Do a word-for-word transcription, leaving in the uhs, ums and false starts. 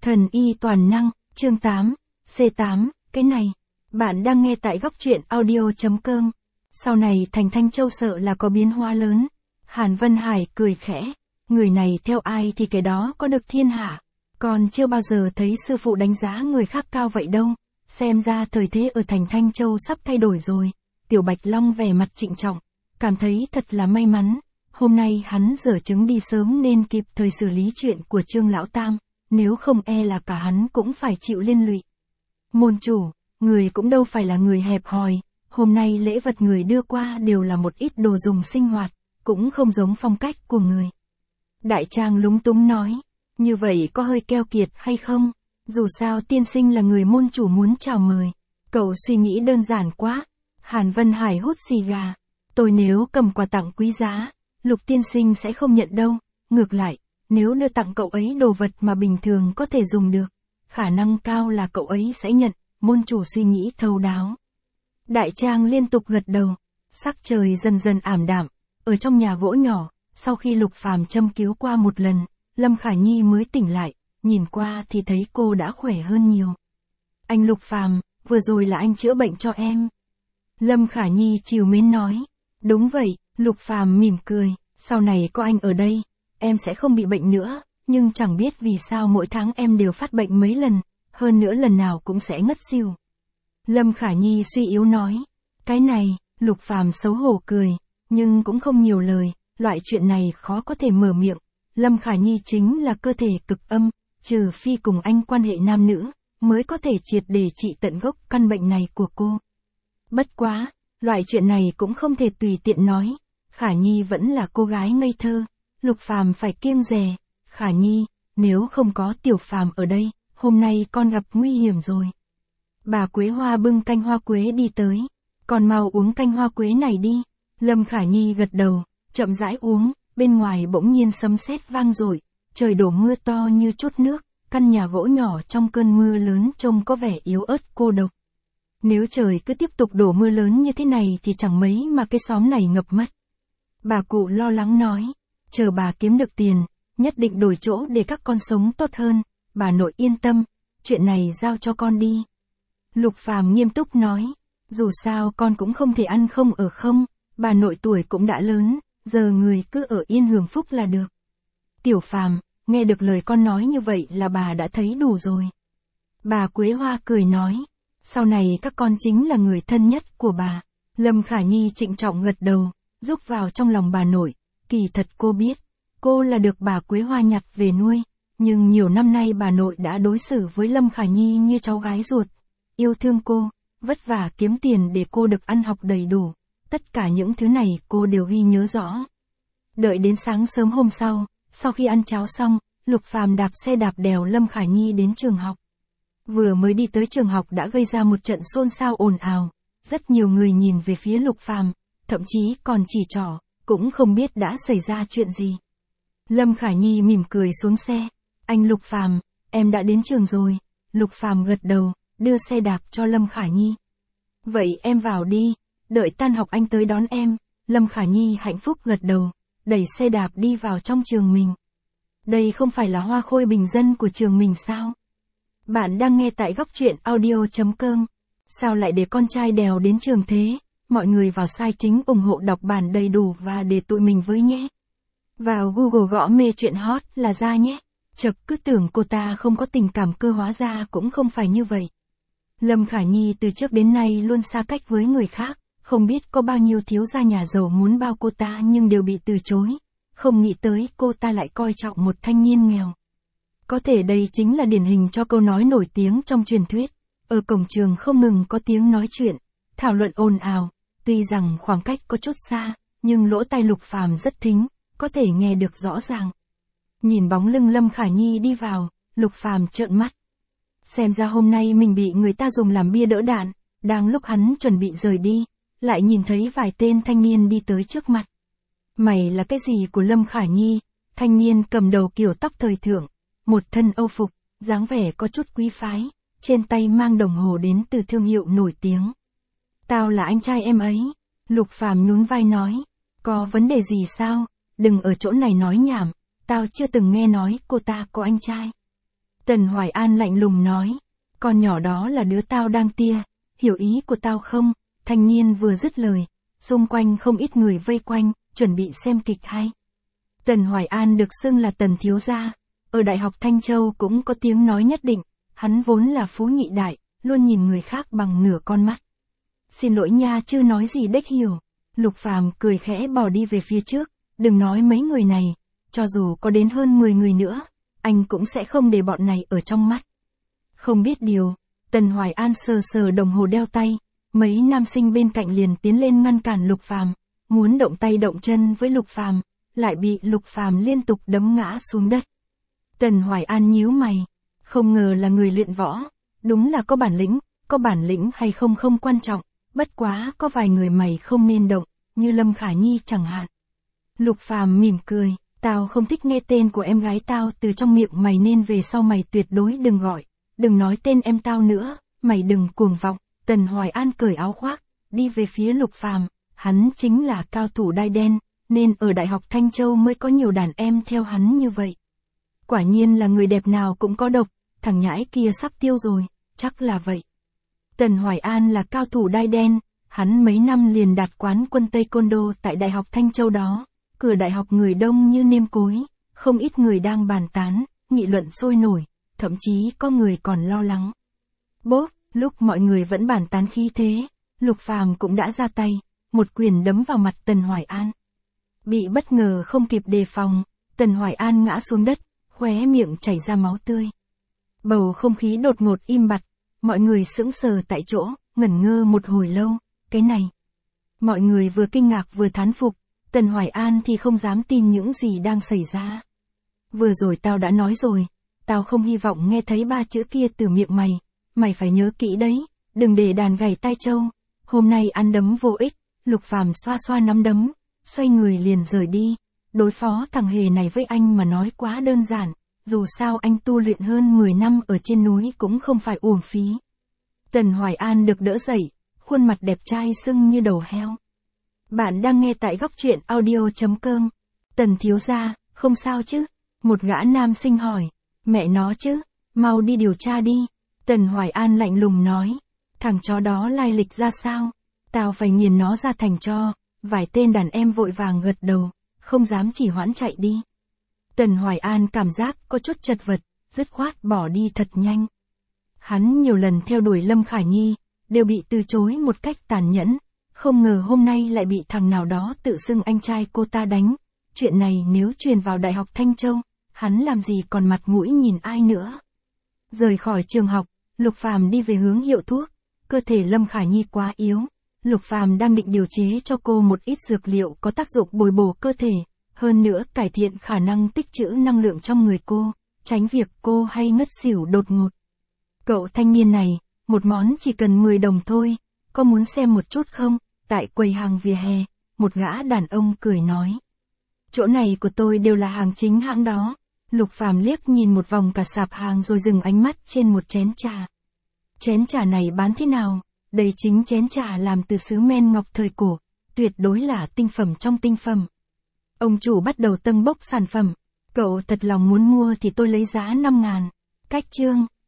Thần y toàn năng, chương tám, C tám, cái này. Bạn đang nghe tại góc truyện audio.com. Sau này thành Thanh Châu sợ là có biến hóa lớn. Hàn Vân Hải cười khẽ. Người này theo ai thì cái đó có được thiên hạ. Còn chưa bao giờ thấy sư phụ đánh giá người khác cao vậy đâu. Xem ra thời thế ở thành Thanh Châu sắp thay đổi rồi. Tiểu Bạch Long vẻ mặt trịnh trọng. Cảm thấy thật là may mắn. Hôm nay hắn giở trứng đi sớm nên kịp thời xử lý chuyện của Trương Lão Tam. Nếu không e là cả hắn cũng phải chịu liên lụy. Môn chủ, người cũng đâu phải là người hẹp hòi, hôm nay lễ vật người đưa qua đều là một ít đồ dùng sinh hoạt, cũng không giống phong cách của người. Đại Trang lúng túng nói, như vậy có hơi keo kiệt hay không? Dù sao tiên sinh là người môn chủ muốn chào mời. Cậu suy nghĩ đơn giản quá. Hàn Vân Hải hút xì gà. Tôi nếu cầm quà tặng quý giá, Lục tiên sinh sẽ không nhận đâu. Ngược lại, nếu đưa tặng cậu ấy đồ vật mà bình thường có thể dùng được, khả năng cao là cậu ấy sẽ nhận. Môn chủ suy nghĩ thấu đáo. Đại Trang liên tục gật đầu. Sắc trời dần dần ảm đạm. Ở trong nhà gỗ nhỏ, sau khi Lục Phàm châm cứu qua một lần, Lâm Khả Nhi mới tỉnh lại. Nhìn qua thì thấy cô đã khỏe hơn nhiều. Anh Lục Phàm, vừa rồi là anh chữa bệnh cho em. Lâm Khả Nhi trìu mến nói. Đúng vậy, Lục Phàm mỉm cười. Sau này có anh ở đây, em sẽ không bị bệnh nữa. Nhưng chẳng biết vì sao mỗi tháng em đều phát bệnh mấy lần. Hơn nữa lần nào cũng sẽ ngất xỉu. Lâm Khả Nhi suy yếu nói. Cái này, Lục Phàm xấu hổ cười. Nhưng cũng không nhiều lời. Loại chuyện này khó có thể mở miệng. Lâm Khả Nhi chính là cơ thể cực âm. Trừ phi cùng anh quan hệ nam nữ, mới có thể triệt để trị tận gốc căn bệnh này của cô. Bất quá, loại chuyện này cũng không thể tùy tiện nói. Khả Nhi vẫn là cô gái ngây thơ. Lục Phàm phải kiêng dè. Khả Nhi, nếu không có Tiểu Phàm ở đây, hôm nay con gặp nguy hiểm rồi. Bà Quế Hoa bưng canh hoa quế đi tới. Con mau uống canh hoa quế này đi. Lâm Khả Nhi gật đầu, chậm rãi uống. Bên ngoài bỗng nhiên sấm sét vang dội. Trời đổ mưa to như chút nước, căn nhà gỗ nhỏ trong cơn mưa lớn trông có vẻ yếu ớt cô độc. Nếu trời cứ tiếp tục đổ mưa lớn như thế này thì chẳng mấy mà cái xóm này ngập mất. Bà cụ lo lắng nói, chờ bà kiếm được tiền, nhất định đổi chỗ để các con sống tốt hơn, bà nội yên tâm, chuyện này giao cho con đi. Lục Phàm nghiêm túc nói, dù sao con cũng không thể ăn không ở không, bà nội tuổi cũng đã lớn, giờ người cứ ở yên hưởng phúc là được. Tiểu Phàm, nghe được lời con nói như vậy là bà đã thấy đủ rồi. Bà Quế Hoa cười nói, sau này các con chính là người thân nhất của bà. Lâm Khả Nhi trịnh trọng gật đầu, rúc vào trong lòng bà nội. Kỳ thật cô biết, cô là được bà Quế Hoa nhặt về nuôi, nhưng nhiều năm nay bà nội đã đối xử với Lâm Khả Nhi như cháu gái ruột. Yêu thương cô, vất vả kiếm tiền để cô được ăn học đầy đủ. Tất cả những thứ này cô đều ghi nhớ rõ. Đợi đến sáng sớm hôm sau, sau khi ăn cháo xong, Lục Phàm đạp xe đạp đèo Lâm Khả Nhi đến trường học. Vừa mới đi tới trường học đã gây ra một trận xôn xao ồn ào. Rất nhiều người nhìn về phía Lục Phàm, thậm chí còn chỉ trỏ, cũng không biết đã xảy ra chuyện gì. Lâm Khả Nhi mỉm cười xuống xe. Anh Lục Phàm, em đã đến trường rồi. Lục Phàm gật đầu, đưa xe đạp cho Lâm Khả Nhi. Vậy em vào đi, đợi tan học anh tới đón em. Lâm Khả Nhi hạnh phúc gật đầu, đẩy xe đạp đi vào trong trường mình. Đây không phải là hoa khôi bình dân của trường mình sao? Bạn đang nghe tại góc truyện audio.com. Sao lại để con trai đèo đến trường thế? Mọi người vào sai chính ủng hộ đọc bản đầy đủ và để tụi mình với nhé. Vào Google gõ mê chuyện hot là ra nhé. Chật cứ tưởng cô ta không có tình cảm cơ hóa ra cũng không phải như vậy. Lâm Khả Nhi từ trước đến nay luôn xa cách với người khác. Không biết có bao nhiêu thiếu gia nhà giàu muốn bao cô ta nhưng đều bị từ chối. Không nghĩ tới cô ta lại coi trọng một thanh niên nghèo. Có thể đây chính là điển hình cho câu nói nổi tiếng trong truyền thuyết. Ở cổng trường không ngừng có tiếng nói chuyện, thảo luận ồn ào. Tuy rằng khoảng cách có chút xa, nhưng lỗ tai Lục Phàm rất thính, có thể nghe được rõ ràng. Nhìn bóng lưng Lâm Khả Nhi đi vào, Lục Phàm trợn mắt. Xem ra hôm nay mình bị người ta dùng làm bia đỡ đạn. Đang lúc hắn chuẩn bị rời đi, lại nhìn thấy vài tên thanh niên đi tới trước mặt. Mày là cái gì của Lâm Khả Nhi? Thanh niên cầm đầu kiểu tóc thời thượng, một thân âu phục, dáng vẻ có chút quý phái, trên tay mang đồng hồ đến từ thương hiệu nổi tiếng. Tao là anh trai em ấy. Lục Phàm nhún vai nói, có vấn đề gì sao? Đừng ở chỗ này nói nhảm, tao chưa từng nghe nói cô ta có anh trai. Tần Hoài An lạnh lùng nói, con nhỏ đó là đứa tao đang tia, hiểu ý của tao không? Thanh niên vừa dứt lời, xung quanh không ít người vây quanh, chuẩn bị xem kịch hay. Tần Hoài An được xưng là Tần thiếu gia, ở Đại học Thanh Châu cũng có tiếng nói nhất định, hắn vốn là phú nhị đại, luôn nhìn người khác bằng nửa con mắt. Xin lỗi nha, chưa nói gì đếch hiểu. Lục Phàm cười khẽ bỏ đi về phía trước, đừng nói mấy người này, cho dù có đến hơn mười người nữa, anh cũng sẽ không để bọn này ở trong mắt. Không biết điều, Tần Hoài An sờ sờ đồng hồ đeo tay, mấy nam sinh bên cạnh liền tiến lên ngăn cản Lục Phàm, muốn động tay động chân với Lục Phàm, lại bị Lục Phàm liên tục đấm ngã xuống đất. Tần Hoài An nhíu mày, không ngờ là người luyện võ, đúng là có bản lĩnh, có bản lĩnh hay không không quan trọng, bất quá có vài người mày không nên động, như Lâm Khả Nhi chẳng hạn. Lục Phàm mỉm cười, tao không thích nghe tên của em gái tao từ trong miệng mày nên về sau mày tuyệt đối đừng gọi, đừng nói tên em tao nữa, mày đừng cuồng vọng. Tần Hoài An cởi áo khoác, đi về phía Lục Phàm, hắn chính là cao thủ đai đen, nên ở Đại học Thanh Châu mới có nhiều đàn em theo hắn như vậy. Quả nhiên là người đẹp nào cũng có độc, thằng nhãi kia sắp tiêu rồi, chắc là vậy. Tần Hoài An là cao thủ đai đen, hắn mấy năm liền đạt quán quân Taekwondo tại Đại học Thanh Châu đó, cửa đại học người đông như nêm cối, không ít người đang bàn tán, nghị luận sôi nổi, thậm chí có người còn lo lắng. Bốp, lúc mọi người vẫn bàn tán khí thế, Lục Phàm cũng đã ra tay, một quyền đấm vào mặt Tần Hoài An. Bị bất ngờ không kịp đề phòng, Tần Hoài An ngã xuống đất, khóe miệng chảy ra máu tươi. Bầu không khí đột ngột im bặt, mọi người sững sờ tại chỗ, ngẩn ngơ một hồi lâu, cái này. Mọi người vừa kinh ngạc vừa thán phục, Tần Hoài An thì không dám tin những gì đang xảy ra. Vừa rồi tao đã nói rồi, tao không hy vọng nghe thấy ba chữ kia từ miệng mày, mày phải nhớ kỹ đấy, đừng để đàn gảy tai trâu. Hôm nay ăn đấm vô ích, Lục Phàm xoa xoa nắm đấm, xoay người liền rời đi. Đối phó thằng hề này với anh mà nói quá đơn giản, dù sao anh tu luyện hơn mười năm ở trên núi cũng không phải uổng phí. Tần Hoài An được đỡ dậy, khuôn mặt đẹp trai sưng như đầu heo. Bạn đang nghe tại góc truyện audio chấm com. Tần thiếu gia, không sao chứ? Một gã nam sinh hỏi. Mẹ nó chứ, mau đi điều tra đi. Tần Hoài An lạnh lùng nói. Thằng chó đó lai lịch ra sao? Tao phải nghiền nó ra thành tro. Vài tên đàn em vội vàng gật đầu, không dám chỉ hoãn chạy đi. Tần Hoài An cảm giác có chút chật vật, dứt khoát bỏ đi thật nhanh. Hắn nhiều lần theo đuổi Lâm Khả Nhi, đều bị từ chối một cách tàn nhẫn, không ngờ hôm nay lại bị thằng nào đó tự xưng anh trai cô ta đánh. Chuyện này nếu truyền vào Đại học Thanh Châu, hắn làm gì còn mặt mũi nhìn ai nữa. Rời khỏi trường học, Lục Phàm đi về hướng hiệu thuốc, cơ thể Lâm Khả Nhi quá yếu. Lục Phàm đang định điều chế cho cô một ít dược liệu có tác dụng bồi bổ cơ thể, hơn nữa cải thiện khả năng tích trữ năng lượng trong người cô, tránh việc cô hay ngất xỉu đột ngột. Cậu thanh niên này, một món chỉ cần mười đồng thôi, có muốn xem một chút không? Tại quầy hàng vỉa hè, một gã đàn ông cười nói. Chỗ này của tôi đều là hàng chính hãng đó. Lục Phàm liếc nhìn một vòng cả sạp hàng rồi dừng ánh mắt trên một chén trà. Chén trà này bán thế nào? Đây chính chén trà làm từ sứ men ngọc thời cổ, tuyệt đối là tinh phẩm trong tinh phẩm. Ông chủ bắt đầu tâng bốc sản phẩm. Cậu thật lòng muốn mua thì tôi lấy giá năm ngàn. Cách chương.